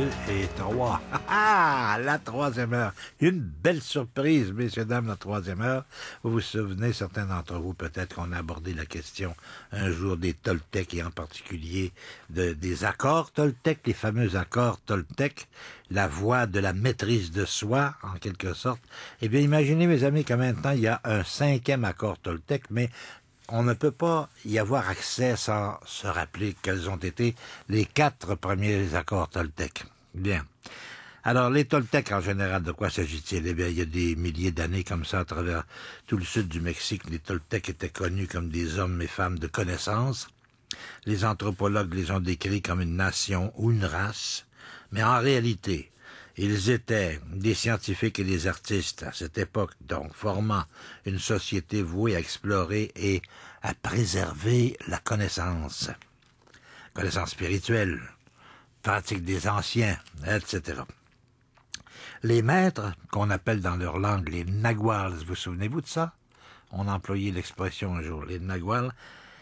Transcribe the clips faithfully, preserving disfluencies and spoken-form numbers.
deux et trois. Ah, la troisième heure. Une belle surprise, messieurs, dames, la troisième heure. Vous vous souvenez, certains d'entre vous, peut-être qu'on a abordé la question un jour des Toltecs et en particulier de, des accords Toltecs, les fameux accords Toltecs, la voie de la maîtrise de soi, en quelque sorte. Eh bien, imaginez, mes amis, que maintenant, il y a un cinquième accord Toltec, mais on ne peut pas y avoir accès sans se rappeler quels ont été les quatre premiers accords Toltecs. Bien. Alors, les Toltecs, en général, de quoi s'agit-il? Eh bien, il y a des milliers d'années comme ça, à travers tout le sud du Mexique, les Toltecs étaient connus comme des hommes et femmes de connaissance. Les anthropologues les ont décrits comme une nation ou une race. Mais en réalité, ils étaient des scientifiques et des artistes à cette époque, donc formant une société vouée à explorer et à préserver la connaissance. Connaissance spirituelle, pratique des anciens, et cetera. Les maîtres, qu'on appelle dans leur langue les naguals, vous souvenez-vous de ça? On a employé l'expression un jour, les naguals,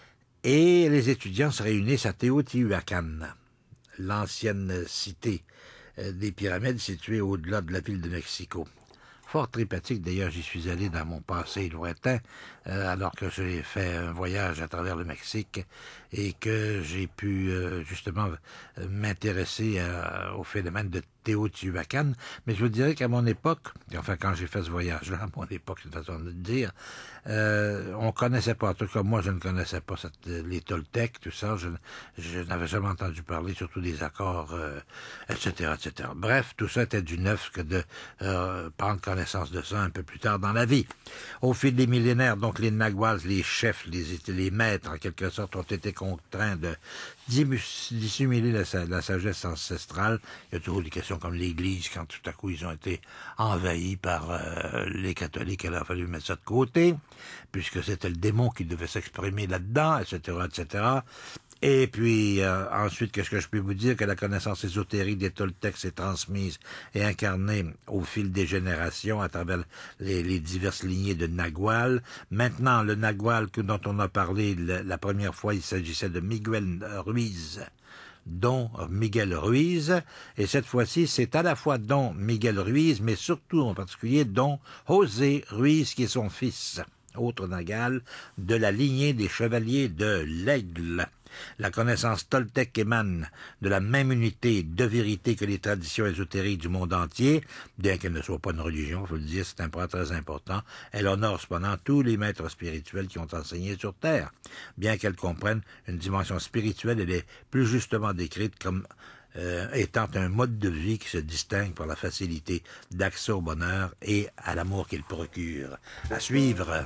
et les étudiants se réunissent à Teotihuacan, l'ancienne cité des pyramides situées au-delà de la ville de Mexico. Fort tripatique, d'ailleurs, j'y suis allé dans mon passé lointain, euh, alors que j'ai fait un voyage à travers le Mexique et que j'ai pu euh, justement euh, m'intéresser euh, au phénomène de Teotihuacan. Mais je vous dirais qu'à mon époque, enfin quand j'ai fait ce voyage-là, à mon époque, c'est une façon de le dire, euh, on connaissait pas, en tout cas moi je ne connaissais pas cette, les Toltecs, tout ça, je, je n'avais jamais entendu parler, surtout des accords, euh, et cetera, et cetera. Bref, tout ça était du neuf que de euh, prendre connaissance de ça un peu plus tard dans la vie. Au fil des millénaires, donc les Naguals, les chefs, les, les maîtres en quelque sorte, ont été contraints de dissimuler la, la sagesse ancestrale. Il y a toujours des questions comme l'Église, quand tout à coup ils ont été envahis par euh, les catholiques, il a fallu mettre ça de côté, puisque c'était le démon qui devait s'exprimer là-dedans, et cetera, et cetera. Et puis, euh, ensuite, qu'est-ce que je peux vous dire? Que la connaissance ésotérique des Toltecs s'est transmise et incarnée au fil des générations à travers les, les diverses lignées de Nagual. Maintenant, le Nagual dont on a parlé la, la première fois, il s'agissait de Miguel Ruiz. Don Miguel Ruiz, et cette fois-ci, c'est à la fois Don Miguel Ruiz, mais surtout en particulier Don José Ruiz, qui est son fils, autre Nagual, de la lignée des chevaliers de l'Aigle. La connaissance toltèque émane de la même unité de vérité que les traditions ésotériques du monde entier, bien qu'elle ne soit pas une religion, il faut le dire, c'est un point très important. Elle honore cependant tous les maîtres spirituels qui ont enseigné sur Terre. Bien qu'elle comprenne une dimension spirituelle, elle est plus justement décrite comme euh, étant un mode de vie qui se distingue par la facilité d'accès au bonheur et à l'amour qu'il procure. À suivre.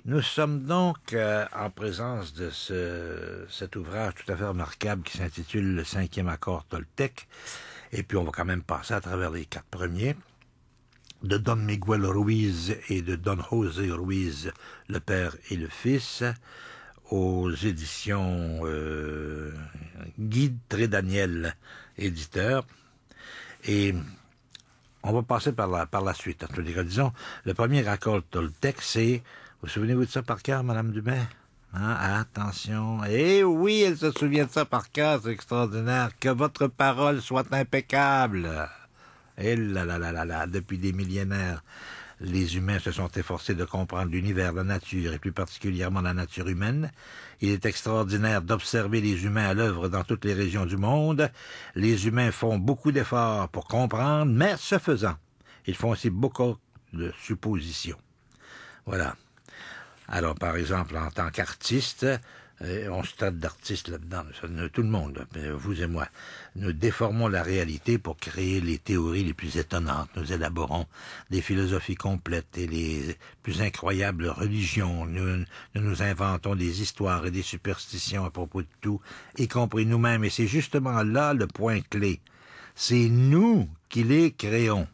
Nous sommes donc euh, en présence de ce, cet ouvrage tout à fait remarquable qui s'intitule Le cinquième accord toltèque. Et puis on va quand même passer à travers les quatre premiers, de Don Miguel Ruiz et de Don José Ruiz, le père et le fils, aux éditions euh, Guy Trédaniel, éditeur. Et on va passer par la, par la suite. En tous les cas, disons, le premier accord toltèque, c'est... Vous souvenez-vous de ça par cœur, Madame Dumais? Hein? Attention. Eh oui, elle se souvient de ça par cœur, c'est extraordinaire. Que votre parole soit impeccable. Et là là là là là, depuis des millénaires, les humains se sont efforcés de comprendre l'univers, la nature, et plus particulièrement la nature humaine. Il est extraordinaire d'observer les humains à l'œuvre dans toutes les régions du monde. Les humains font beaucoup d'efforts pour comprendre, mais ce faisant, ils font aussi beaucoup de suppositions. Voilà. Alors, par exemple, en tant qu'artiste, euh, on se traite d'artiste là-dedans, tout le monde, vous et moi. Nous déformons la réalité pour créer les théories les plus étonnantes. Nous élaborons des philosophies complètes et les plus incroyables religions. Nous, nous nous inventons des histoires et des superstitions à propos de tout, y compris nous-mêmes. Et c'est justement là le point clé. C'est nous qui les créons.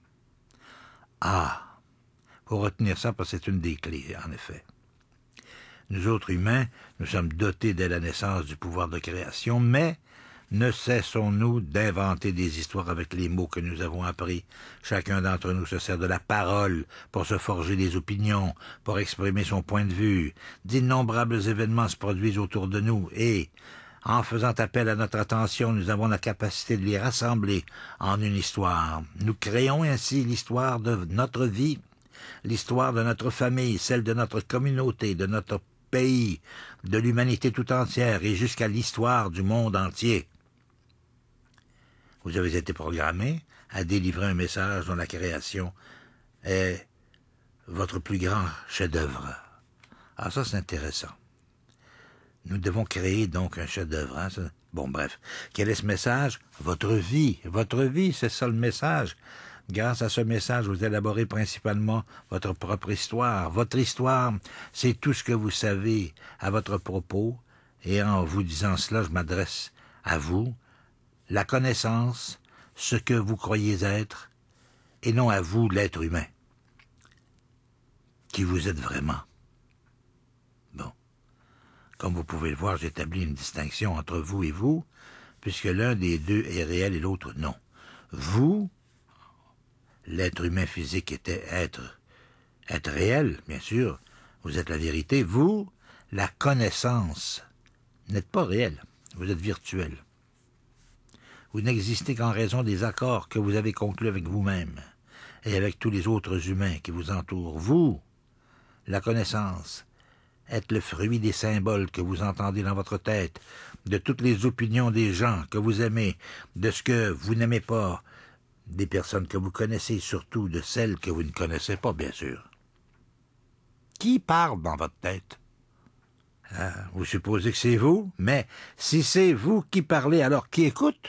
Ah! Faut retenir ça parce que c'est une des clés, en effet. Nous autres humains, nous sommes dotés dès la naissance du pouvoir de création, mais ne cessons-nous d'inventer des histoires avec les mots que nous avons appris. Chacun d'entre nous se sert de la parole pour se forger des opinions, pour exprimer son point de vue. D'innombrables événements se produisent autour de nous et, en faisant appel à notre attention, nous avons la capacité de les rassembler en une histoire. Nous créons ainsi l'histoire de notre vie, l'histoire de notre famille, celle de notre communauté, de notre pays, de l'humanité tout entière et jusqu'à l'histoire du monde entier. Vous avez été programmé à délivrer un message dont la création est votre plus grand chef-d'œuvre. Ah, ça, c'est intéressant. Nous devons créer donc un chef-d'œuvre. Hein, bon, bref. Quel est ce message? Votre vie. Votre vie, c'est ça le message. Grâce à ce message, vous élaborez principalement votre propre histoire. Votre histoire, c'est tout ce que vous savez à votre propos. Et en vous disant cela, je m'adresse à vous. La connaissance, ce que vous croyez être, et non à vous, l'être humain, qui vous êtes vraiment. Bon. Comme vous pouvez le voir, j'établis une distinction entre vous et vous, puisque l'un des deux est réel et l'autre non. Vous, l'être humain physique était être, être réel, bien sûr, vous êtes la vérité. Vous, la connaissance, n'êtes pas réel, vous êtes virtuel. Vous n'existez qu'en raison des accords que vous avez conclus avec vous-même et avec tous les autres humains qui vous entourent. Vous, la connaissance, êtes le fruit des symboles que vous entendez dans votre tête, de toutes les opinions des gens que vous aimez, de ce que vous n'aimez pas, des personnes que vous connaissez, surtout de celles que vous ne connaissez pas, bien sûr. Qui parle dans votre tête? Ah, vous supposez que c'est vous, mais si c'est vous qui parlez, alors qui écoute?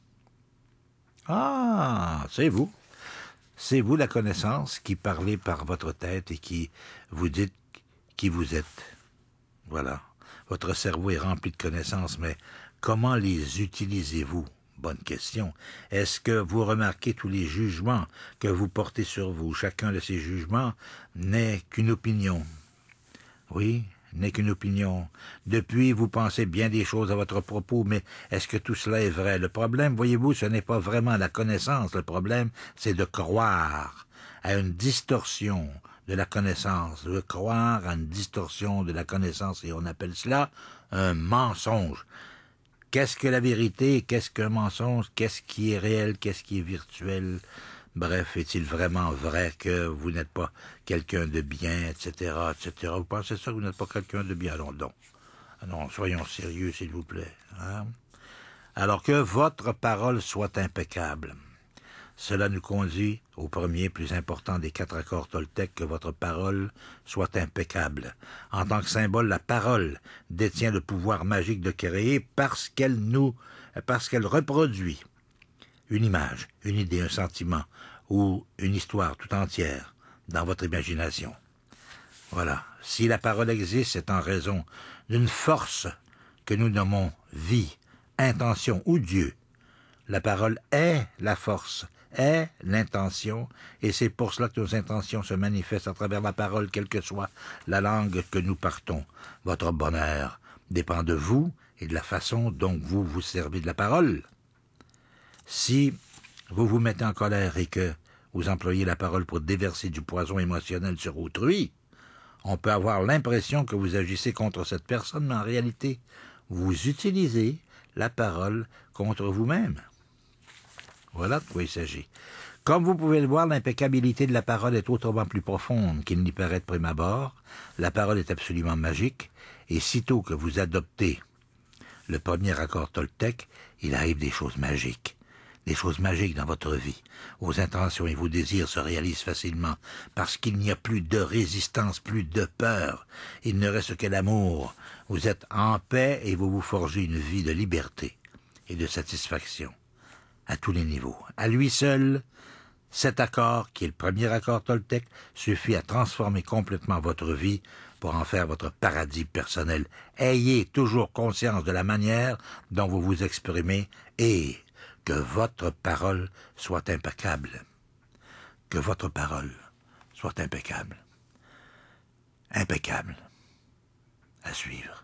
Ah, c'est vous. C'est vous la connaissance qui parlez par votre tête et qui vous dites qui vous êtes. Voilà. Votre cerveau est rempli de connaissances, mais comment les utilisez-vous? Bonne question. Est-ce que vous remarquez tous les jugements que vous portez sur vous? Chacun de ces jugements n'est qu'une opinion. Oui, n'est qu'une opinion. Depuis, vous pensez bien des choses à votre propos, mais est-ce que tout cela est vrai? Le problème, voyez-vous, ce n'est pas vraiment la connaissance. Le problème, c'est de croire à une distorsion de la connaissance, de croire à une distorsion de la connaissance, et on appelle cela un mensonge. Qu'est-ce que la vérité? Qu'est-ce qu'un mensonge? Qu'est-ce qui est réel? Qu'est-ce qui est virtuel? Bref, est-il vraiment vrai que vous n'êtes pas quelqu'un de bien, et cetera, et cetera. Vous pensez ça que vous n'êtes pas quelqu'un de bien? Non, non. Non, soyons sérieux, s'il vous plaît. Hein? Alors que votre parole soit impeccable. Cela nous conduit au premier, plus important des quatre accords toltèques, que votre parole soit impeccable. En tant que symbole, la parole détient le pouvoir magique de créer parce qu'elle nous, parce qu'elle reproduit une image, une idée, un sentiment ou une histoire tout entière dans votre imagination. Voilà. Si la parole existe, c'est en raison d'une force que nous nommons vie, intention ou Dieu. La parole est la force, est l'intention, et c'est pour cela que nos intentions se manifestent à travers la parole, quelle que soit la langue que nous partons. Votre bonheur dépend de vous et de la façon dont vous vous servez de la parole. Si vous vous mettez en colère et que vous employez la parole pour déverser du poison émotionnel sur autrui, on peut avoir l'impression que vous agissez contre cette personne, mais en réalité, vous utilisez la parole contre vous-même. Voilà de quoi il s'agit. Comme vous pouvez le voir, l'impeccabilité de la parole est autrement plus profonde qu'il n'y paraît de prime abord. La parole est absolument magique, et sitôt que vous adoptez le premier accord Toltec, il arrive des choses magiques. Des choses magiques dans votre vie. Vos intentions et vos désirs se réalisent facilement parce qu'il n'y a plus de résistance, plus de peur. Il ne reste que l'amour. Vous êtes en paix et vous vous forgez une vie de liberté et de satisfaction à tous les niveaux. À lui seul, cet accord, qui est le premier accord Toltec, suffit à transformer complètement votre vie pour en faire votre paradis personnel. Ayez toujours conscience de la manière dont vous vous exprimez et que votre parole soit impeccable. Que votre parole soit impeccable. Impeccable. À suivre.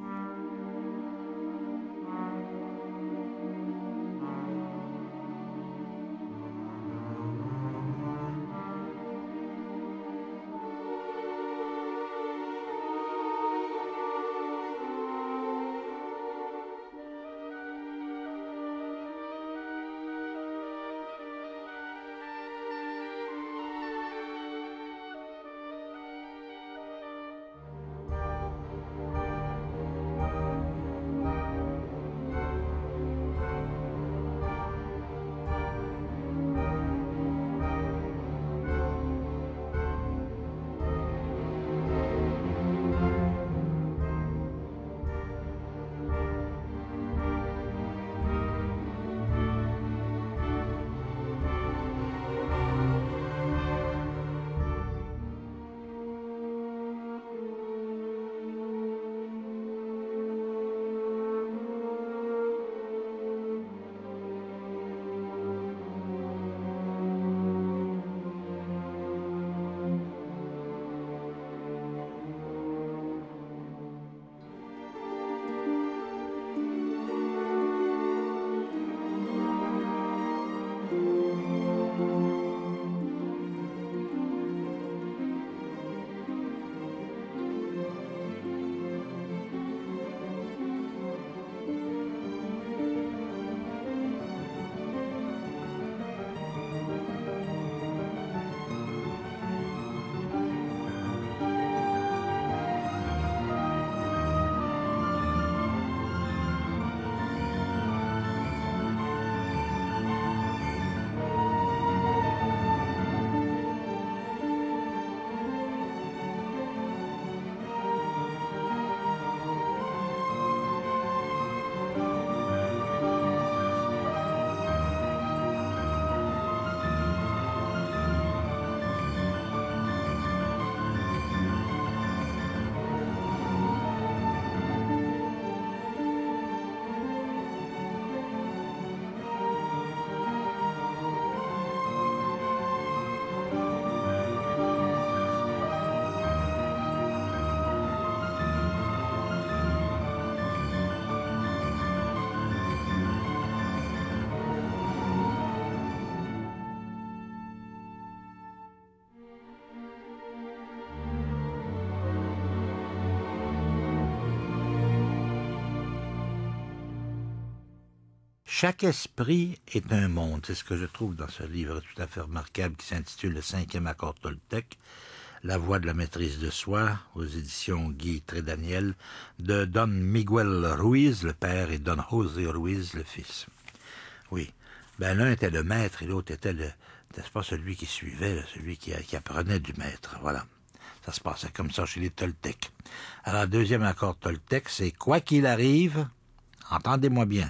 Chaque esprit est un monde. C'est ce que je trouve dans ce livre tout à fait remarquable qui s'intitule « Le cinquième accord Toltec », La voie de la maîtrise de soi, aux éditions Guy Trédaniel, de Don Miguel Ruiz, le père, et Don José Ruiz, le fils. Oui, ben l'un était le maître et l'autre était le, n'est-ce pas, celui qui suivait, celui qui, qui apprenait du maître. Voilà. Ça se passait comme ça chez les Toltecs. Alors, le deuxième accord Toltec, c'est « Quoi qu'il arrive, entendez-moi bien,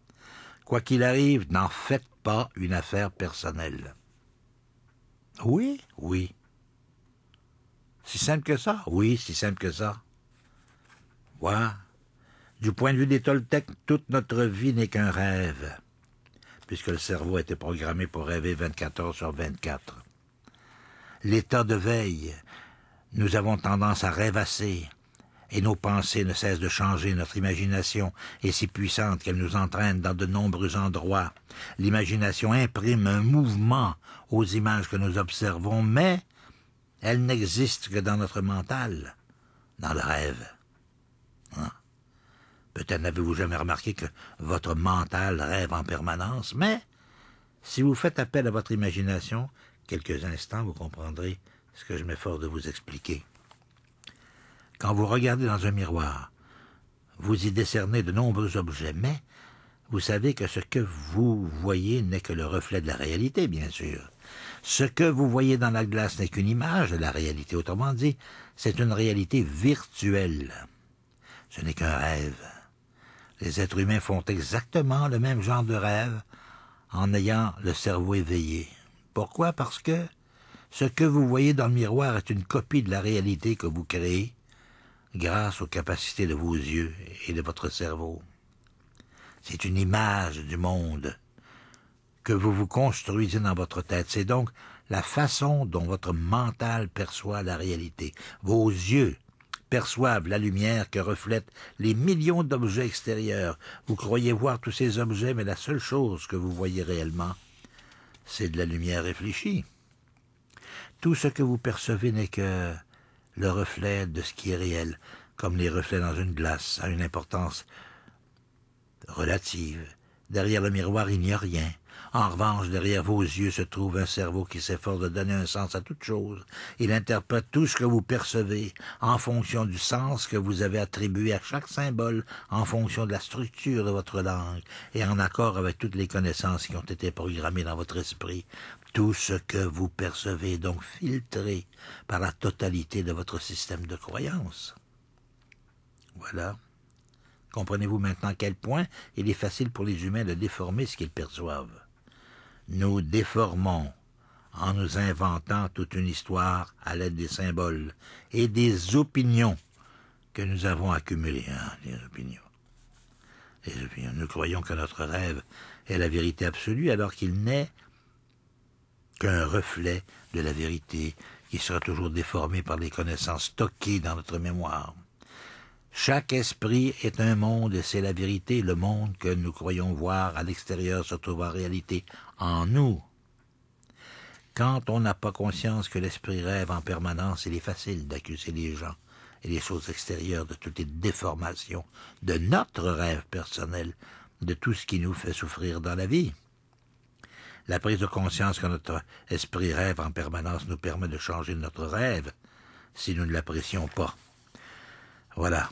quoi qu'il arrive, n'en faites pas une affaire personnelle. » Oui, oui. Si simple que ça? Oui, si simple que ça. Voilà. Du point de vue des Toltecs, toute notre vie n'est qu'un rêve, puisque le cerveau a été programmé pour rêver vingt-quatre heures sur vingt-quatre. L'état de veille, nous avons tendance à rêvasser, et nos pensées ne cessent de changer. Notre imagination est si puissante qu'elle nous entraîne dans de nombreux endroits. L'imagination imprime un mouvement aux images que nous observons, mais elle n'existe que dans notre mental, dans le rêve. Hein? Peut-être n'avez-vous jamais remarqué que votre mental rêve en permanence, mais si vous faites appel à votre imagination, quelques instants, vous comprendrez ce que je m'efforce de vous expliquer. Quand vous regardez dans un miroir, vous y décernez de nombreux objets, mais vous savez que ce que vous voyez n'est que le reflet de la réalité, bien sûr. Ce que vous voyez dans la glace n'est qu'une image de la réalité. Autrement dit, c'est une réalité virtuelle. Ce n'est qu'un rêve. Les êtres humains font exactement le même genre de rêve en ayant le cerveau éveillé. Pourquoi? Parce que ce que vous voyez dans le miroir est une copie de la réalité que vous créez grâce aux capacités de vos yeux et de votre cerveau. C'est une image du monde que vous vous construisez dans votre tête. C'est donc la façon dont votre mental perçoit la réalité. Vos yeux perçoivent la lumière que reflètent les millions d'objets extérieurs. Vous croyez voir tous ces objets, mais la seule chose que vous voyez réellement, c'est de la lumière réfléchie. Tout ce que vous percevez n'est que le reflet de ce qui est réel, comme les reflets dans une glace, a une importance relative. Derrière le miroir, il n'y a rien. En revanche, derrière vos yeux se trouve un cerveau qui s'efforce de donner un sens à toute chose. Il interprète tout ce que vous percevez en fonction du sens que vous avez attribué à chaque symbole, en fonction de la structure de votre langue et en accord avec toutes les connaissances qui ont été programmées dans votre esprit. Tout ce que vous percevez est donc filtré par la totalité de votre système de croyances. Voilà. Comprenez-vous maintenant à quel point il est facile pour les humains de déformer ce qu'ils perçoivent. Nous déformons en nous inventant toute une histoire à l'aide des symboles et des opinions que nous avons accumulées. Hein, les opinions. Les opinions. Nous croyons que notre rêve est la vérité absolue alors qu'il n'est qu'un reflet de la vérité qui sera toujours déformé par les connaissances stockées dans notre mémoire. Chaque esprit est un monde et c'est la vérité. Le monde que nous croyons voir à l'extérieur se trouve en réalité en nous. Quand on n'a pas conscience que l'esprit rêve en permanence, il est facile d'accuser les gens et les choses extérieures de toutes les déformations de notre rêve personnel, de tout ce qui nous fait souffrir dans la vie. La prise de conscience que notre esprit rêve en permanence nous permet de changer notre rêve si nous ne l'apprécions pas. Voilà.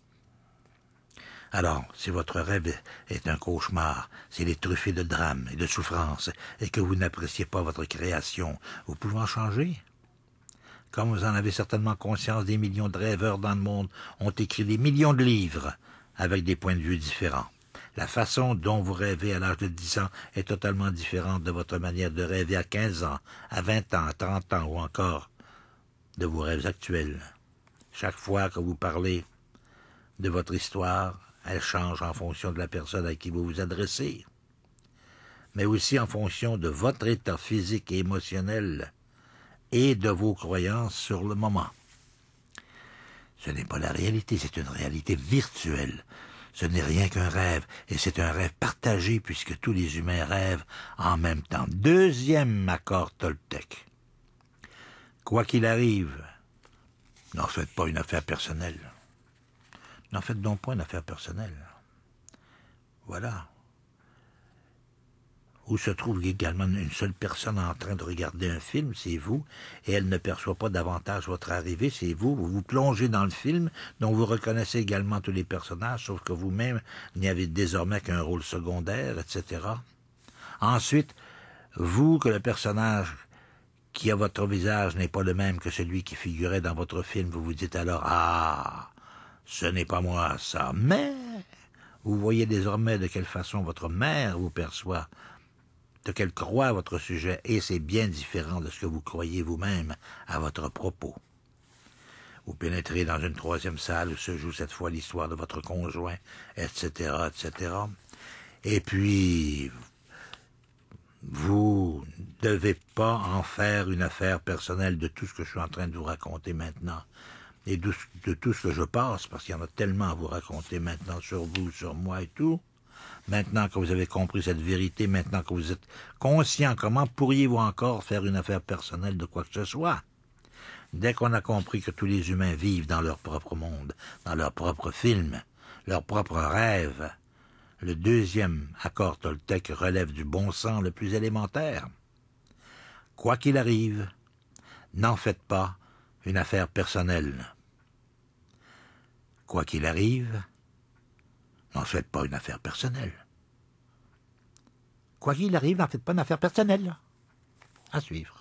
Alors, si votre rêve est un cauchemar, s'il est truffé de drames et de souffrances, et que vous n'appréciez pas votre création, vous pouvez en changer. Comme vous en avez certainement conscience, des millions de rêveurs dans le monde ont écrit des millions de livres avec des points de vue différents. La façon dont vous rêvez à l'âge de dix ans est totalement différente de votre manière de rêver à quinze ans, à vingt ans, à trente ans ou encore de vos rêves actuels. Chaque fois que vous parlez de votre histoire, elle change en fonction de la personne à qui vous vous adressez, mais aussi en fonction de votre état physique et émotionnel et de vos croyances sur le moment. Ce n'est pas la réalité, c'est une réalité virtuelle. Ce n'est rien qu'un rêve, et c'est un rêve partagé puisque tous les humains rêvent en même temps. Deuxième accord Toltec. Quoi qu'il arrive, n'en faites pas une affaire personnelle. N'en faites donc pas une affaire personnelle. Voilà. Où se trouve également une seule personne en train de regarder un film, c'est vous, et elle ne perçoit pas davantage votre arrivée, c'est vous. Vous vous plongez dans le film, dont vous reconnaissez également tous les personnages, sauf que vous-même n'y avez désormais qu'un rôle secondaire, et cetera. Ensuite, vous, que le personnage qui a votre visage n'est pas le même que celui qui figurait dans votre film, vous vous dites alors « Ah, ce n'est pas moi, ça !» Mais vous voyez désormais de quelle façon votre mère vous perçoit, de quelle croit votre sujet, et c'est bien différent de ce que vous croyez vous-même à votre propos. Vous pénétrez dans une troisième salle où se joue cette fois l'histoire de votre conjoint, et cetera, et cetera. Et puis, vous ne devez pas en faire une affaire personnelle de tout ce que je suis en train de vous raconter maintenant. Et de, de tout ce que je passe, parce qu'il y en a tellement à vous raconter maintenant sur vous, sur moi et tout. Maintenant que vous avez compris cette vérité, maintenant que vous êtes conscient, comment pourriez-vous encore faire une affaire personnelle de quoi que ce soit? Dès qu'on a compris que tous les humains vivent dans leur propre monde, dans leur propre film, leur propre rêve, le deuxième accord Toltec relève du bon sens le plus élémentaire. Quoi qu'il arrive, n'en faites pas une affaire personnelle. Quoi qu'il arrive, n'en faites pas une affaire personnelle. Quoi qu'il arrive, n'en faites pas une affaire personnelle. À suivre.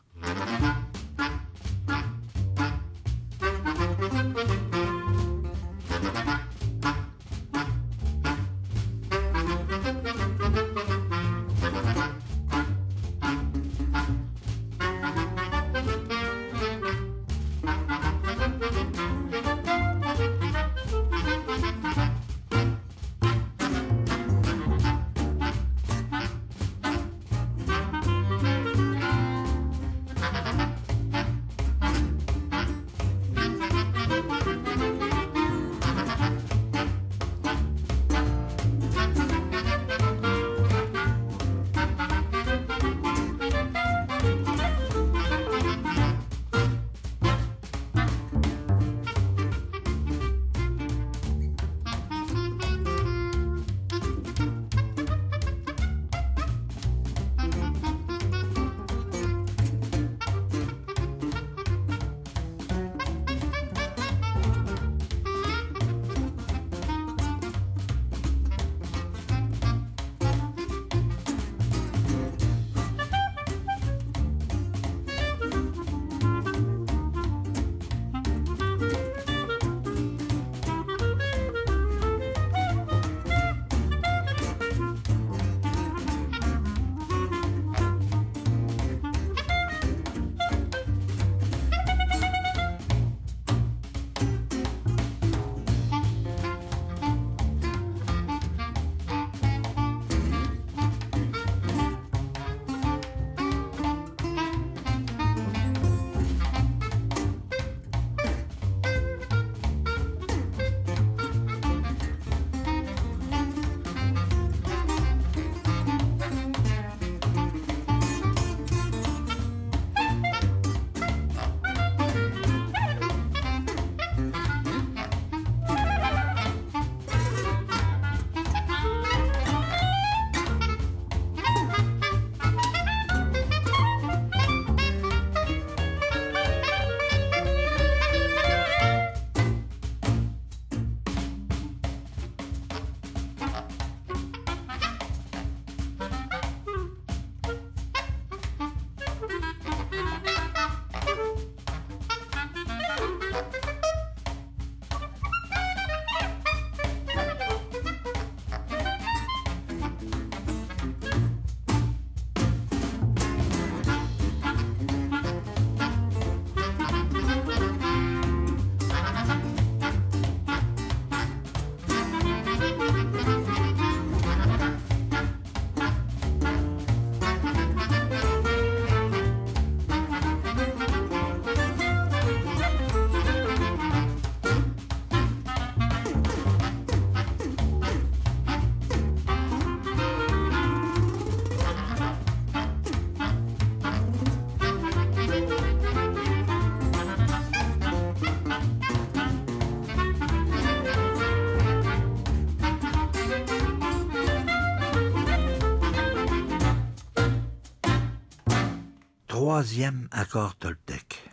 Troisième accord Toltec.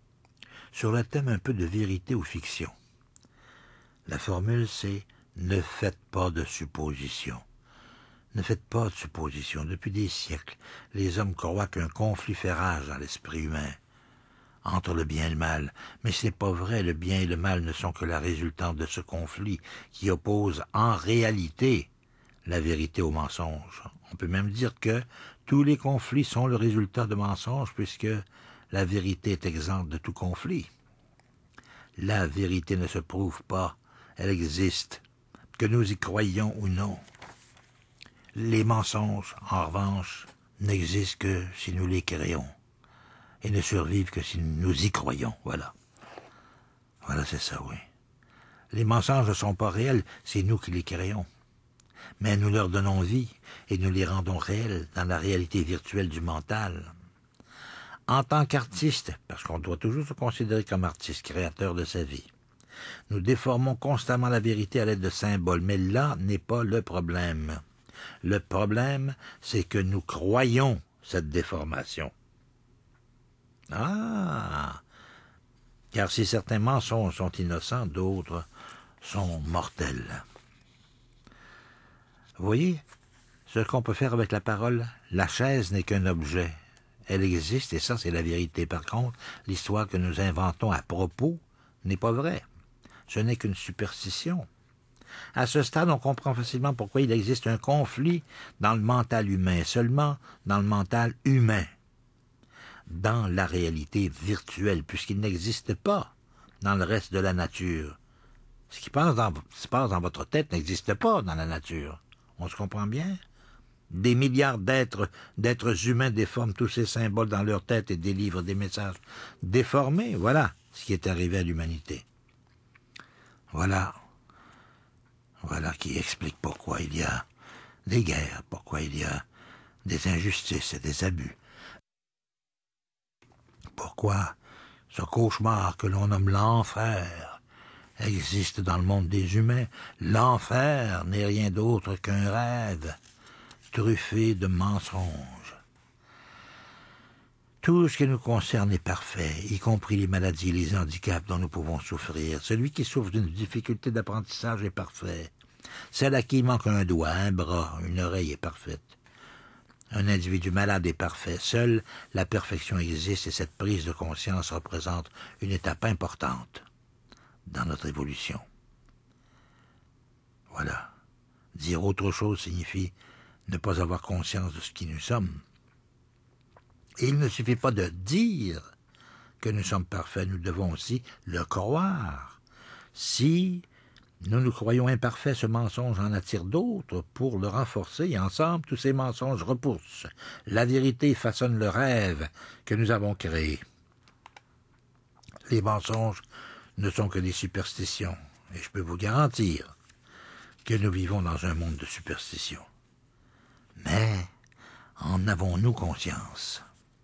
Sur le thème un peu de vérité ou fiction. La formule, c'est « ne faites pas de suppositions ». Ne faites pas de suppositions. Depuis des siècles, les hommes croient qu'un conflit fait rage dans l'esprit humain, entre le bien et le mal. Mais ce n'est pas vrai, le bien et le mal ne sont que la résultante de ce conflit qui oppose en réalité la vérité au mensonge. On peut même dire que tous les conflits sont le résultat de mensonges puisque la vérité est exempte de tout conflit. La vérité ne se prouve pas, elle existe, que nous y croyions ou non. Les mensonges, en revanche, n'existent que si nous les créons, et ne survivent que si nous y croyons, voilà. Voilà, c'est ça, oui. Les mensonges ne sont pas réels, c'est nous qui les créons. Mais nous leur donnons vie, et nous les rendons réels dans la réalité virtuelle du mental. En tant qu'artiste, parce qu'on doit toujours se considérer comme artiste créateur de sa vie, nous déformons constamment la vérité à l'aide de symboles, mais là n'est pas le problème. Le problème, c'est que nous croyons cette déformation. Ah! Car si certains mensonges sont innocents, d'autres sont mortels. Vous voyez, ce qu'on peut faire avec la parole, la chaise n'est qu'un objet. Elle existe, et ça, c'est la vérité. Par contre, l'histoire que nous inventons à propos n'est pas vraie. Ce n'est qu'une superstition. À ce stade, on comprend facilement pourquoi il existe un conflit dans le mental humain, seulement dans le mental humain, dans la réalité virtuelle, puisqu'il n'existe pas dans le reste de la nature. Ce qui passe dans, ce qui se passe dans votre tête n'existe pas dans la nature. On se comprend bien? Des milliards d'êtres, d'êtres humains déforment tous ces symboles dans leur tête et délivrent des messages déformés. Voilà ce qui est arrivé à l'humanité. Voilà. Voilà qui explique pourquoi il y a des guerres, pourquoi il y a des injustices et des abus. Pourquoi ce cauchemar que l'on nomme l'enfer existe dans le monde des humains. L'enfer n'est rien d'autre qu'un rêve truffé de mensonges. Tout ce qui nous concerne est parfait, y compris les maladies et les handicaps dont nous pouvons souffrir. Celui qui souffre d'une difficulté d'apprentissage est parfait. Celle à qui il manque un doigt, un bras, une oreille est parfaite. Un individu malade est parfait. Seule la perfection existe et cette prise de conscience représente une étape importante dans notre évolution. Voilà. Dire autre chose signifie ne pas avoir conscience de ce qui nous sommes. Et il ne suffit pas de dire que nous sommes parfaits, nous devons aussi le croire. Si nous nous croyons imparfaits, ce mensonge en attire d'autres pour le renforcer, et ensemble, tous ces mensonges repoussent. La vérité façonne le rêve que nous avons créé. Les mensonges ne sont que des superstitions, et je peux vous garantir que nous vivons dans un monde de superstitions. Mais en avons-nous conscience?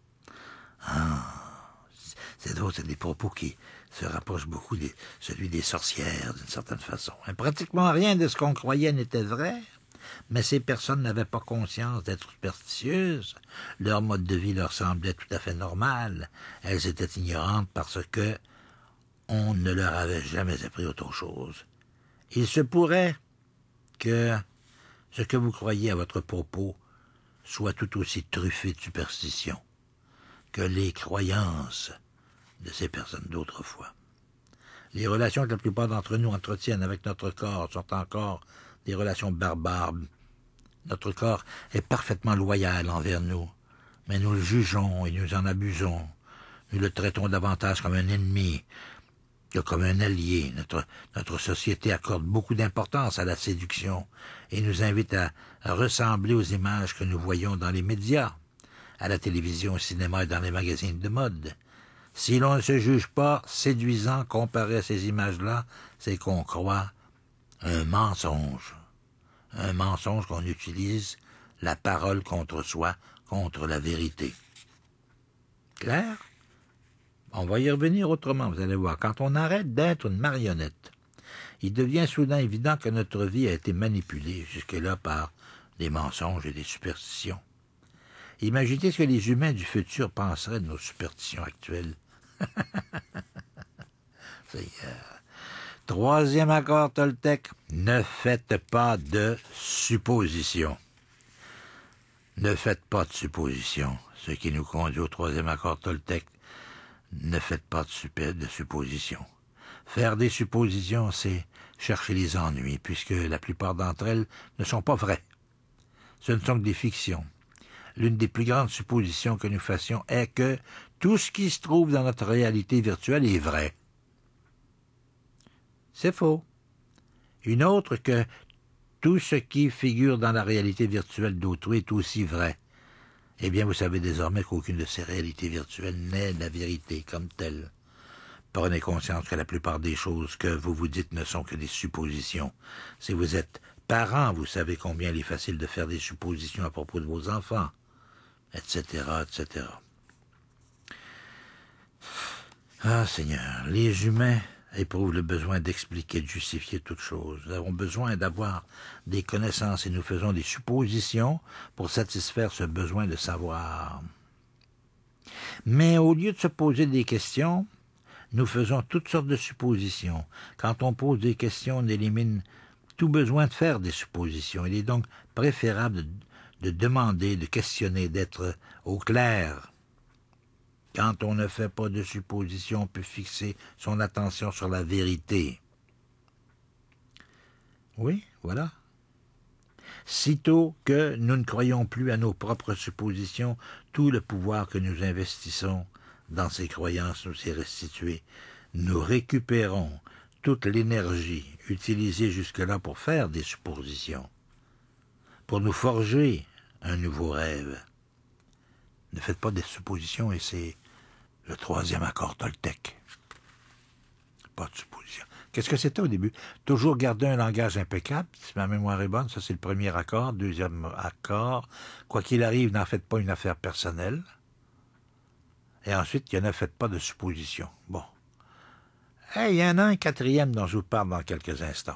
Ah, c'est drôle, c'est des propos qui se rapprochent beaucoup de celui des sorcières, d'une certaine façon. Et pratiquement rien de ce qu'on croyait n'était vrai, mais ces personnes n'avaient pas conscience d'être superstitieuses. Leur mode de vie leur semblait tout à fait normal. Elles étaient ignorantes parce que on ne leur avait jamais appris autre chose. Il se pourrait que ce que vous croyez à votre propos soit tout aussi truffé de superstition que les croyances de ces personnes d'autrefois. Les relations que la plupart d'entre nous entretiennent avec notre corps sont encore des relations barbares. Notre corps est parfaitement loyal envers nous, mais nous le jugeons et nous en abusons. Nous le traitons davantage comme un ennemi que comme un allié. Notre, notre société accorde beaucoup d'importance à la séduction et nous invite à, à ressembler aux images que nous voyons dans les médias, à la télévision, au cinéma et dans les magazines de mode. Si l'on ne se juge pas séduisant comparé à ces images-là, c'est qu'on croit un mensonge. Un mensonge qu'on utilise la parole contre soi, contre la vérité. Clair? On va y revenir autrement, vous allez voir. Quand on arrête d'être une marionnette, il devient soudain évident que notre vie a été manipulée jusque-là par des mensonges et des superstitions. Imaginez ce que les humains du futur penseraient de nos superstitions actuelles. C'est, euh... Troisième accord Toltec, ne faites pas de suppositions. Ne faites pas de suppositions, ce qui nous conduit au troisième accord Toltec. Ne faites pas de, super, de suppositions. Faire des suppositions, c'est chercher les ennuis, puisque la plupart d'entre elles ne sont pas vraies. Ce ne sont que des fictions. L'une des plus grandes suppositions que nous fassions est que tout ce qui se trouve dans notre réalité virtuelle est vrai. C'est faux. Une autre que tout ce qui figure dans la réalité virtuelle d'autrui est aussi vrai. Eh bien, vous savez désormais qu'aucune de ces réalités virtuelles n'est la vérité comme telle. Prenez conscience que la plupart des choses que vous vous dites ne sont que des suppositions. Si vous êtes parent, vous savez combien il est facile de faire des suppositions à propos de vos enfants, et cetera, et cetera. Ah, Seigneur, les humains éprouvent le besoin d'expliquer, de justifier toutes choses. Nous avons besoin d'avoir des connaissances et nous faisons des suppositions pour satisfaire ce besoin de savoir. Mais au lieu de se poser des questions, nous faisons toutes sortes de suppositions. Quand on pose des questions, on élimine tout besoin de faire des suppositions. Il est donc préférable de, de demander, de questionner, d'être au clair. Quand on ne fait pas de suppositions, on peut fixer son attention sur la vérité. Oui, voilà. Sitôt que nous ne croyons plus à nos propres suppositions, tout le pouvoir que nous investissons dans ces croyances nous est restitué. Nous récupérons toute l'énergie utilisée jusque-là pour faire des suppositions, pour nous forger un nouveau rêve. Ne faites pas des suppositions et c'est le troisième accord Toltec. Pas de supposition. Qu'est-ce que c'était au début? Toujours garder un langage impeccable, si ma mémoire est bonne, ça c'est le premier accord. Deuxième accord, quoi qu'il arrive, n'en faites pas une affaire personnelle. Et ensuite, il y en a, faites pas de suppositions. Bon. Et il y en a un quatrième dont je vous parle dans quelques instants.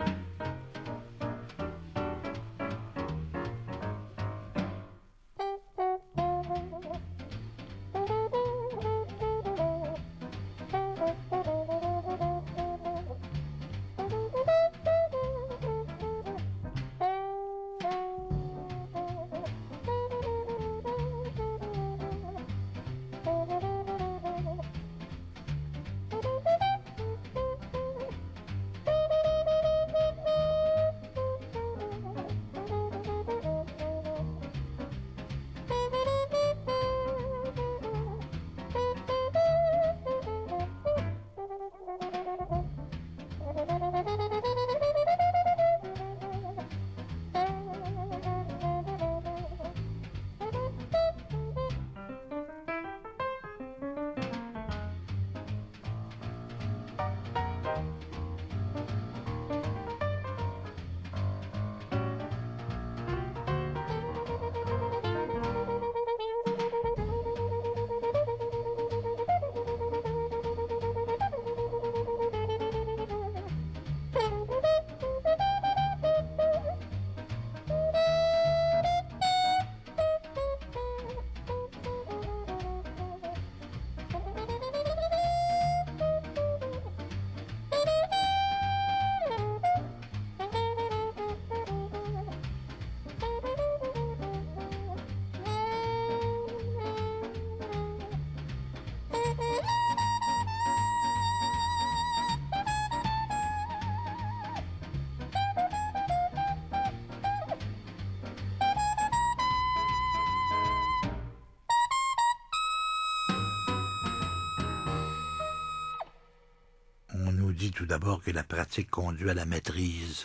Dit tout d'abord que la pratique conduit à la maîtrise.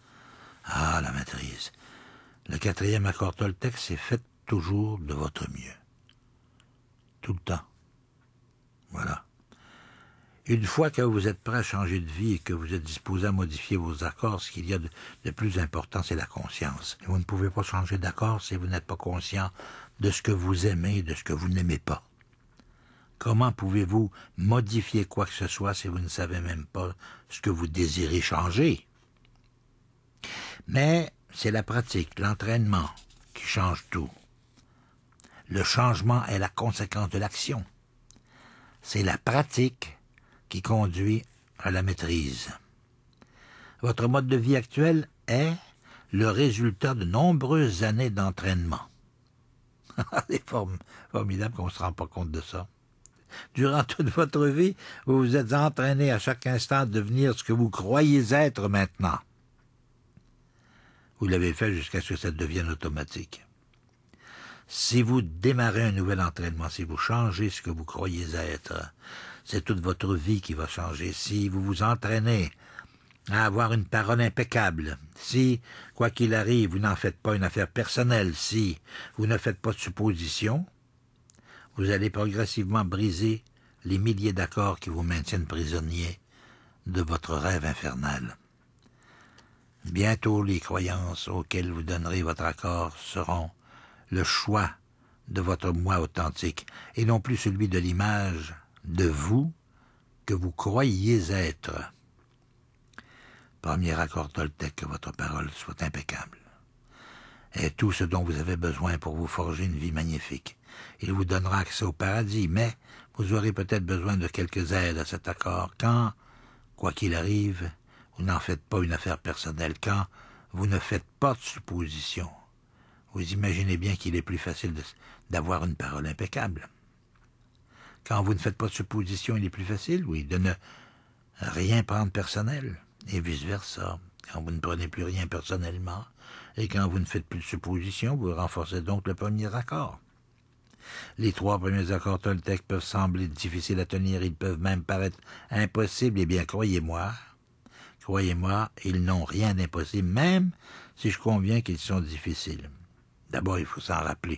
Ah, la maîtrise. Le quatrième accord Toltec, c'est faites toujours de votre mieux. Tout le temps. Voilà. Une fois que vous êtes prêt à changer de vie et que vous êtes disposé à modifier vos accords, ce qu'il y a de, de plus important, c'est la conscience. Et vous ne pouvez pas changer d'accord si vous n'êtes pas conscient de ce que vous aimez et de ce que vous n'aimez pas. Comment pouvez-vous modifier quoi que ce soit si vous ne savez même pas ce que vous désirez changer? Mais c'est la pratique, l'entraînement qui change tout. Le changement est la conséquence de l'action. C'est la pratique qui conduit à la maîtrise. Votre mode de vie actuel est le résultat de nombreuses années d'entraînement. C'est formidable qu'on ne se rende pas compte de ça. Durant toute votre vie, vous vous êtes entraîné à chaque instant à devenir ce que vous croyez être maintenant. Vous l'avez fait jusqu'à ce que ça devienne automatique. Si vous démarrez un nouvel entraînement, si vous changez ce que vous croyez être, c'est toute votre vie qui va changer. Si vous vous entraînez à avoir une parole impeccable. Si, quoi qu'il arrive, vous n'en faites pas une affaire personnelle, si vous ne faites pas de suppositions, vous allez progressivement briser les milliers d'accords qui vous maintiennent prisonnier de votre rêve infernal. Bientôt, les croyances auxquelles vous donnerez votre accord seront le choix de votre moi authentique et non plus celui de l'image de vous que vous croyiez être. Premier accord Toltec, que votre parole soit impeccable. Est tout ce dont vous avez besoin pour vous forger une vie magnifique. Il vous donnera accès au paradis, mais vous aurez peut-être besoin de quelques aides à cet accord quand, quoi qu'il arrive, vous n'en faites pas une affaire personnelle, quand vous ne faites pas de suppositions. Vous imaginez bien qu'il est plus facile de, d'avoir une parole impeccable. Quand vous ne faites pas de suppositions, il est plus facile, oui, de ne rien prendre personnel, et vice-versa. Quand vous ne prenez plus rien personnellement, et quand vous ne faites plus de suppositions, vous renforcez donc le premier accord. Les trois premiers accords Toltec peuvent sembler difficiles à tenir, ils peuvent même paraître impossibles, eh bien, croyez-moi, croyez-moi, ils n'ont rien d'impossible, même si je conviens qu'ils sont difficiles. D'abord, il faut s'en rappeler.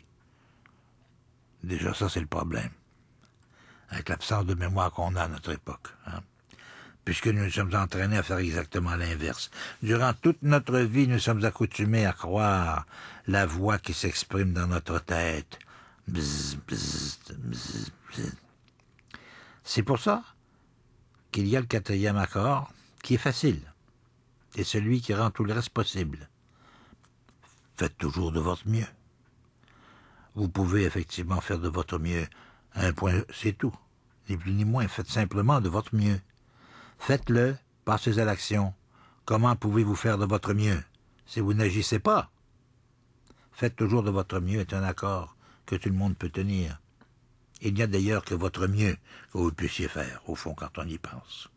Déjà, ça, c'est le problème. Avec l'absence de mémoire qu'on a à notre époque, hein? Puisque nous nous sommes entraînés à faire exactement l'inverse. Durant toute notre vie, nous sommes accoutumés à croire la voix qui s'exprime dans notre tête. Bzz, bzz, bzz, bzz. C'est pour ça qu'il y a le quatrième accord qui est facile, et celui qui rend tout le reste possible. Faites toujours de votre mieux. Vous pouvez effectivement faire de votre mieux. Un point, c'est tout. Ni plus ni moins, faites simplement de votre mieux. Faites-le, passez à l'action. Comment pouvez-vous faire de votre mieux si vous n'agissez pas? Faites toujours de votre mieux est un accord que tout le monde peut tenir. Il n'y a d'ailleurs que votre mieux que vous puissiez faire, au fond, quand on y pense.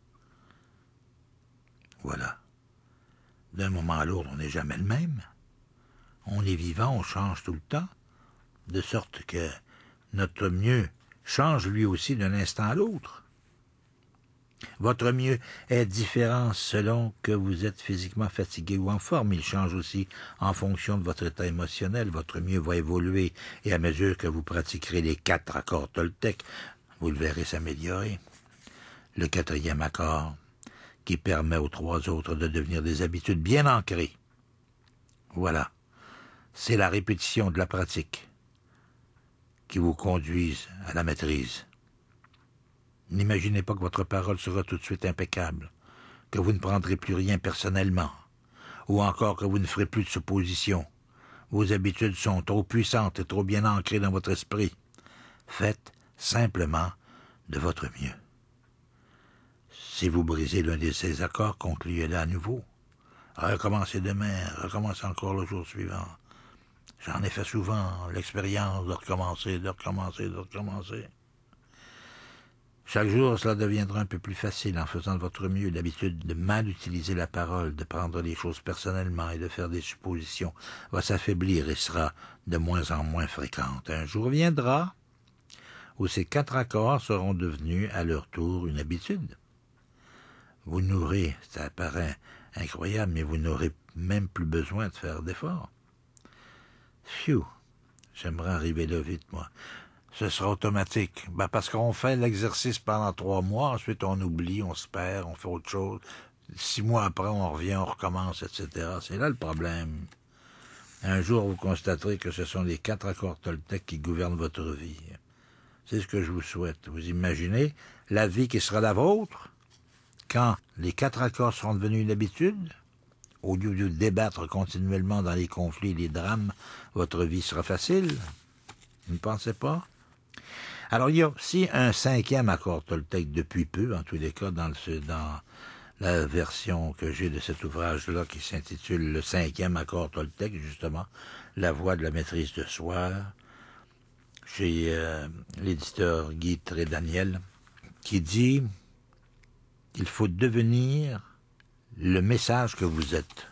Voilà. D'un moment à l'autre, on n'est jamais le même. On est vivant, on change tout le temps, de sorte que notre mieux change lui aussi d'un instant à l'autre. Votre mieux est différent selon que vous êtes physiquement fatigué ou en forme. Il change aussi en fonction de votre état émotionnel. Votre mieux va évoluer et à mesure que vous pratiquerez les quatre accords Toltec, vous le verrez s'améliorer. Le quatrième accord qui permet aux trois autres de devenir des habitudes bien ancrées. Voilà. C'est la répétition de la pratique qui vous conduise à la maîtrise. N'imaginez pas que votre parole sera tout de suite impeccable, que vous ne prendrez plus rien personnellement, ou encore que vous ne ferez plus de suppositions. Vos habitudes sont trop puissantes et trop bien ancrées dans votre esprit. Faites simplement de votre mieux. Si vous brisez l'un de ces accords, concluez-le à nouveau. Recommencez demain, recommencez encore le jour suivant. J'en ai fait souvent l'expérience de recommencer, de recommencer, de recommencer. Chaque jour, cela deviendra un peu plus facile en faisant de votre mieux. L'habitude de mal utiliser la parole, de prendre les choses personnellement et de faire des suppositions va s'affaiblir et sera de moins en moins fréquente. Un jour viendra où ces quatre accords seront devenus à leur tour une habitude. Vous n'aurez, ça paraît incroyable, mais vous n'aurez même plus besoin de faire d'efforts. Phew, j'aimerais arriver là vite, moi. Ce sera automatique. Ben parce qu'on fait l'exercice pendant trois mois, ensuite on oublie, on se perd, on fait autre chose. Six mois après, on revient, on recommence, et cetera. C'est là le problème. Un jour, vous constaterez que ce sont les quatre accords Toltec qui gouvernent votre vie. C'est ce que je vous souhaite. Vous imaginez la vie qui sera la vôtre quand les quatre accords seront devenus une habitude? Au lieu de débattre continuellement dans les conflits et les drames, votre vie sera facile. Vous ne pensez pas? Alors, il y a aussi un cinquième accord Toltec depuis peu, en tous les cas, dans, le, dans la version que j'ai de cet ouvrage-là qui s'intitule « Le cinquième accord Toltec », justement, « La voie de la maîtrise de soi », chez euh, l'éditeur Guy Trédaniel, qui dit qu'il faut devenir le message que vous êtes.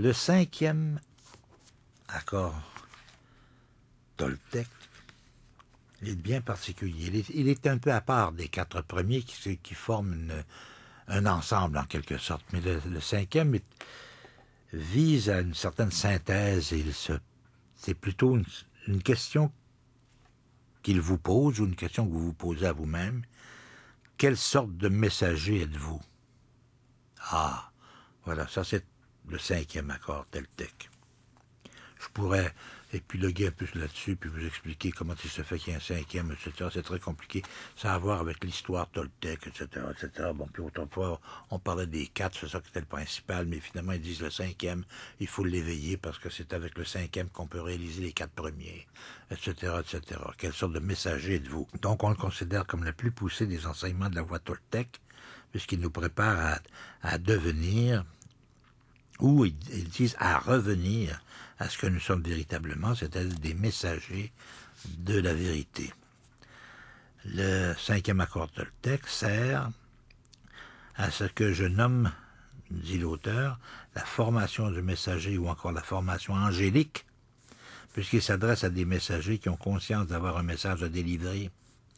Le cinquième accord Toltec, il est bien particulier. Il est, il est un peu à part des quatre premiers qui, qui forment une, un ensemble en quelque sorte. Mais le, le cinquième est, vise à une certaine synthèse. Et il se, c'est plutôt une, une question qu'il vous pose ou une question que vous vous posez à vous-même. Quelle sorte de messager êtes-vous? Ah, voilà, ça c'est le cinquième accord Toltec. Je pourrais épiloguer un peu là-dessus, puis vous expliquer comment il se fait qu'il y ait un cinquième, et cetera. C'est très compliqué. Ça a à voir avec l'histoire Toltec, et cetera, et cetera. Bon, puis autrefois, on parlait des quatre, c'est ça qui était le principal, mais finalement, ils disent le cinquième, il faut l'éveiller, parce que c'est avec le cinquième qu'on peut réaliser les quatre premiers, et cetera, et cetera. Quelle sorte de messager êtes-vous? Donc, on le considère comme le plus poussé des enseignements de la voie Toltec, puisqu'il nous prépare à, à devenir, ou ils, ils disent à revenir à ce que nous sommes véritablement, c'est-à-dire des messagers de la vérité. Le cinquième accord Toltec sert à ce que je nomme, dit l'auteur, la formation du messager ou encore la formation angélique, puisqu'il s'adresse à des messagers qui ont conscience d'avoir un message à délivrer.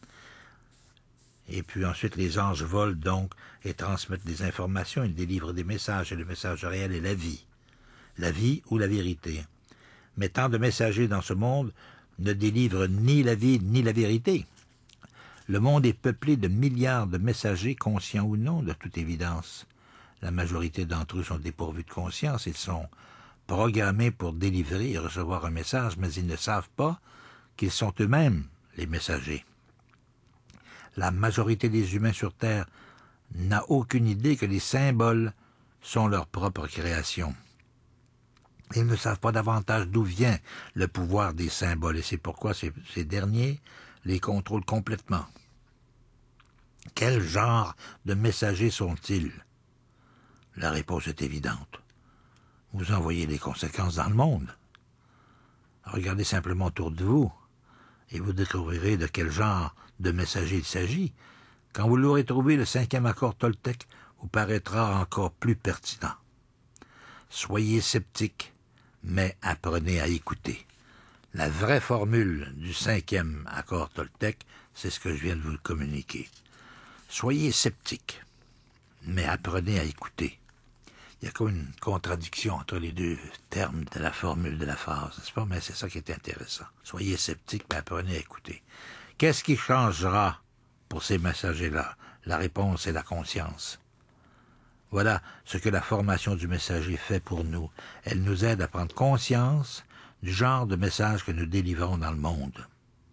Et puis ensuite, les anges volent donc et transmettent des informations, ils délivrent des messages, et le message réel est la vie. La vie ou la vérité. Mais tant de messagers dans ce monde ne délivrent ni la vie ni la vérité. Le monde est peuplé de milliards de messagers, conscients ou non, de toute évidence. La majorité d'entre eux sont dépourvus de conscience, ils sont programmés pour délivrer et recevoir un message, mais ils ne savent pas qu'ils sont eux-mêmes les messagers. La majorité des humains sur Terre n'a aucune idée que les symboles sont leur propre création. Ils ne savent pas davantage d'où vient le pouvoir des symboles, et c'est pourquoi ces, ces derniers les contrôlent complètement. Quel genre de messagers sont-ils? La réponse est évidente. Vous en voyez les conséquences dans le monde. Regardez simplement autour de vous, et vous découvrirez de quel genre de messager il s'agit. Quand vous l'aurez trouvé, le cinquième accord Toltec vous paraîtra encore plus pertinent. Soyez sceptiques, mais apprenez à écouter. La vraie formule du cinquième accord Toltec, c'est ce que je viens de vous communiquer. Soyez sceptiques, mais apprenez à écouter. Il y a comme une contradiction entre les deux termes de la formule de la phrase, n'est-ce pas? Mais c'est ça qui est intéressant. Soyez sceptiques, mais apprenez à écouter. Qu'est-ce qui changera pour ces messagers-là? La réponse est la conscience. Voilà ce que la formation du messager fait pour nous. Elle nous aide à prendre conscience du genre de message que nous délivrons dans le monde.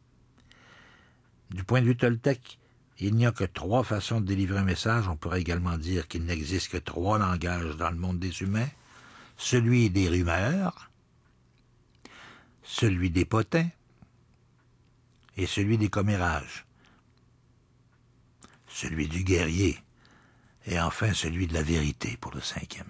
Du point de vue Toltec, il n'y a que trois façons de délivrer un message. On pourrait également dire qu'il n'existe que trois langages dans le monde des humains. Celui des rumeurs, celui des potins et celui des commérages. Celui du guerrier. Et enfin celui de la vérité pour le cinquième.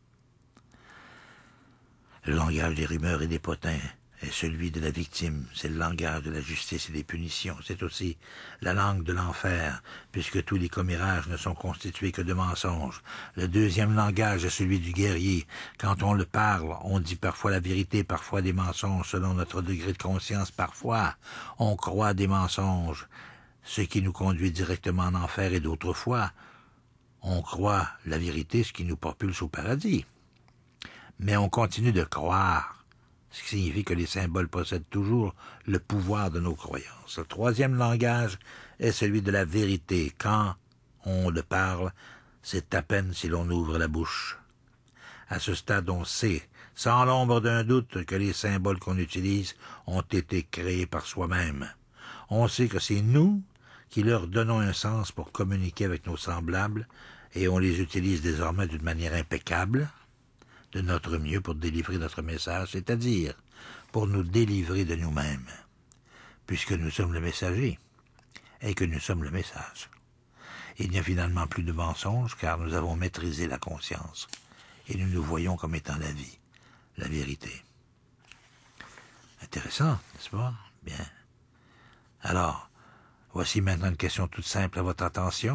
Le langage des rumeurs et des potins est celui de la victime, c'est le langage de la justice et des punitions, c'est aussi la langue de l'enfer, puisque tous les commérages ne sont constitués que de mensonges. Le deuxième langage est celui du guerrier. Quand on le parle, on dit parfois la vérité, parfois des mensonges, selon notre degré de conscience, parfois on croit des mensonges, ce qui nous conduit directement en enfer, et d'autres fois, on croit la vérité, ce qui nous propulse au paradis. Mais on continue de croire, ce qui signifie que les symboles possèdent toujours le pouvoir de nos croyances. Le troisième langage est celui de la vérité. Quand on le parle, c'est à peine si l'on ouvre la bouche. À ce stade, on sait, sans l'ombre d'un doute, que les symboles qu'on utilise ont été créés par soi-même. On sait que c'est nous qui leur donnons un sens pour communiquer avec nos semblables, et on les utilise désormais d'une manière impeccable, de notre mieux pour délivrer notre message, c'est-à-dire pour nous délivrer de nous-mêmes, puisque nous sommes le messager, et que nous sommes le message. Il n'y a finalement plus de mensonges, car nous avons maîtrisé la conscience, et nous nous voyons comme étant la vie, la vérité. Intéressant, n'est-ce pas? Bien. Alors, voici maintenant une question toute simple à votre attention.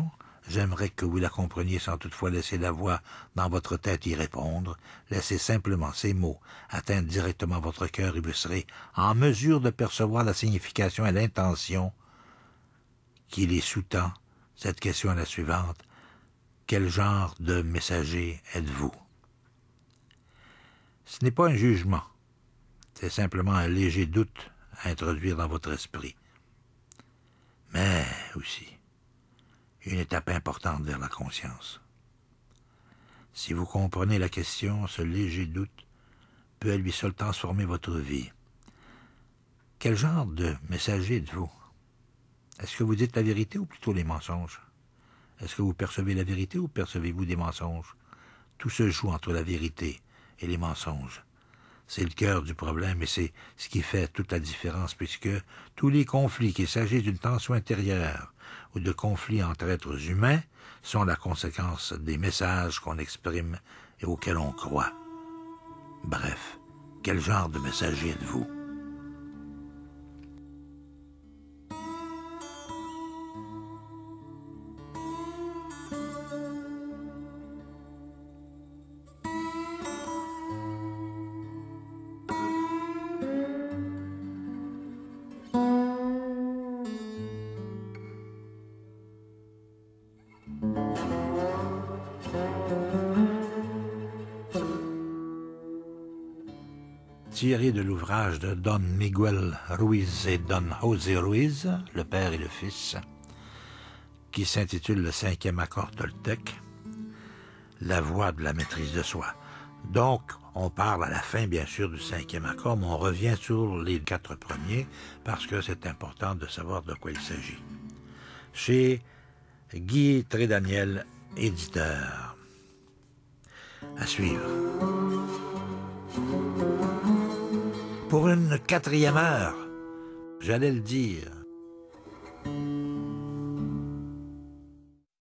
J'aimerais que vous la compreniez sans toutefois laisser la voix dans votre tête y répondre. Laissez simplement ces mots atteindre directement votre cœur et vous serez en mesure de percevoir la signification et l'intention qui les sous-tend. Cette question est la suivante. Quel genre de messager êtes-vous? Ce n'est pas un jugement. C'est simplement un léger doute à introduire dans votre esprit. Mais aussi une étape importante vers la conscience. Si vous comprenez la question, ce léger doute peut à lui seul transformer votre vie. Quel genre de messager êtes-vous? Est-ce que vous dites la vérité ou plutôt les mensonges? Est-ce que vous percevez la vérité ou percevez-vous des mensonges? Tout se joue entre la vérité et les mensonges. C'est le cœur du problème et c'est ce qui fait toute la différence puisque tous les conflits, qu'il s'agisse d'une tension intérieure ou de conflits entre êtres humains, sont la conséquence des messages qu'on exprime et auxquels on croit. Bref, quel genre de messager êtes-vous? Tiré de l'ouvrage de Don Miguel Ruiz et Don José Ruiz, le père et le fils, qui s'intitule Le cinquième accord toltèque, la voie de la maîtrise de soi. Donc, on parle à la fin, bien sûr, du cinquième accord, mais on revient sur les quatre premiers parce que c'est important de savoir de quoi il s'agit. Chez Guy Trédaniel, éditeur. À suivre. Pour une quatrième heure, j'allais le dire.